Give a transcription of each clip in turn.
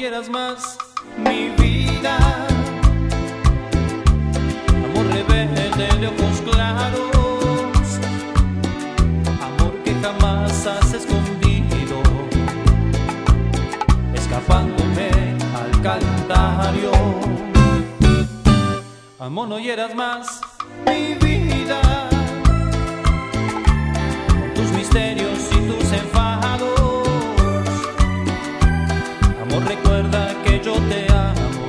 hieras más mi vida. Amor rebelde de ojos claros, amor que jamás has escondido, escapándome al calendario. Amor, no hieras más mi vida, con tus misterios y tus enfados. Amor, recuerda que yo te amo.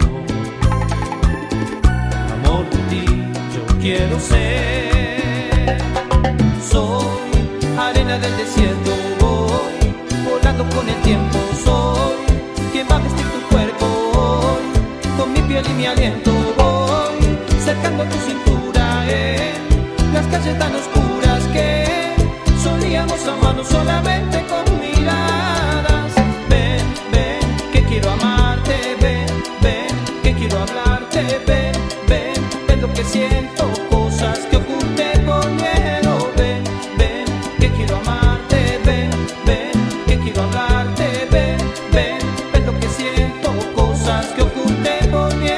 Amor, de ti yo quiero ser. Soy arena del desierto, voy volando con el tiempo. Soy quien va a vestir tu cuerpo hoy, con mi piel y mi aliento. Voy cercando tu cintura en las calles tan oscuras que solíamos amarnos solamente con miradas. Ven, ven, que quiero amarte. Ven, ven, que quiero hablarte. Ven, ven, ven lo que siento, cosas que oculté por miedo. Ven, ven, que quiero amarte. Ven, ven, que quiero hablarte. Ven, ven, ven lo que siento, cosas que oculté por miedo.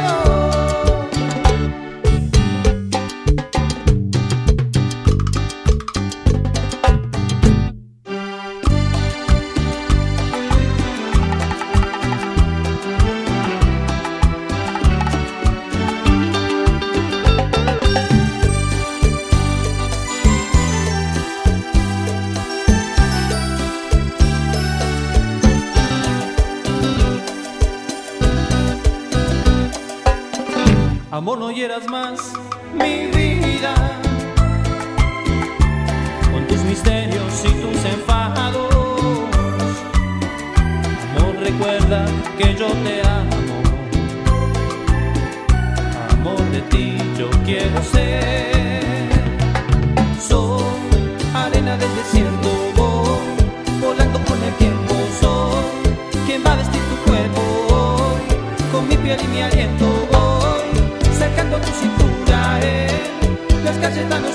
Amor, no hieras más mi vida, con tus misterios y tus enfados. Amor, recuerda que yo te amo. Amor, de ti yo quiero ser. Soy arena del desierto, voy volando con el tiempo. Soy quien va a vestir tu cuerpo hoy, con mi piel y mi aliento. Cercando tu cintura en las calles tan